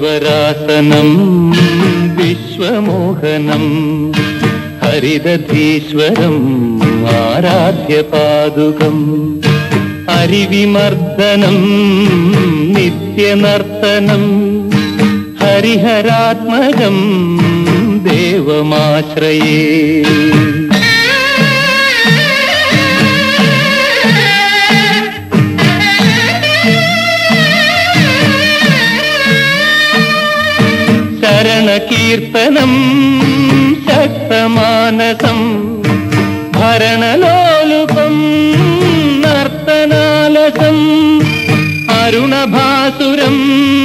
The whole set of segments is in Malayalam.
ഹരിവരാസനം വിശ്വമോഹനം ഹരിദധീശ്വരം ആരാധ്യപാദുകം ഹരിവിമർദ്ദനം നിത്യനർത്തനം ഹരിഹരാത്മജം ദേവമാശ്രയേ. ശരണകീർത്തനം ശക്തമാനസം ഭരണലോലുപം നർത്തനാലസം അരുണഭാസുരം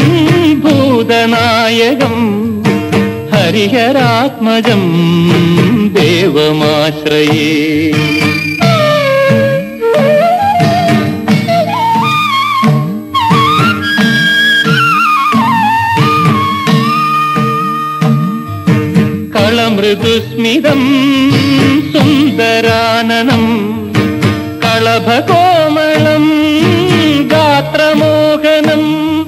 ഭൂതനായകം ഹരിഹരാത്മജം ദേവമാശ്രയേ. കളമൃദുസ്മിതം സുന്ദരാനനം കളഭകോമളം ഗാത്രമോഹനം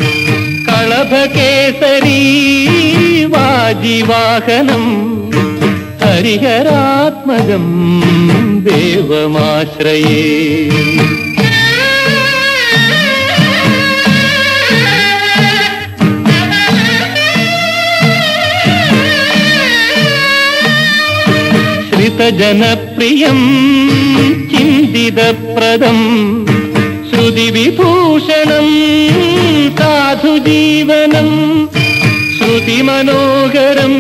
കളഭകേസരീ വാജിവാഹനം ഹരിഹരാത്മജം ദേവമാശ്രയേ. ശ്രിതജനപ്രിയം ചിന്തിതപ്രദം ശ്രുതിവിഭൂഷണം സാധുജീവനം ശ്രുതിമനോഹരം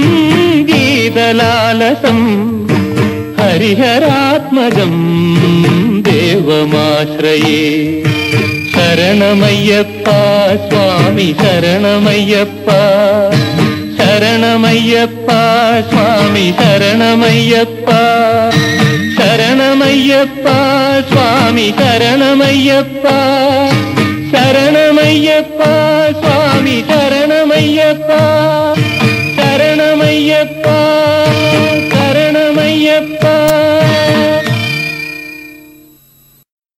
ഗീതലാലസം ഹരിഹരാത്മജം ദേവമാശ്രയേ. ശരണമയ്യപ്പ സ്വാമി ശരണമയ്യപ്പ ശരണമയ്യപ്പ സ്വാമി ശരണമയ്യപ്പ ശരണമയ്യപ്പ സ്വാമി ശരണമയ്യപ്പ ശരണമയ്യപ്പ സ്വാമി ശരണമയ്യപ്പ.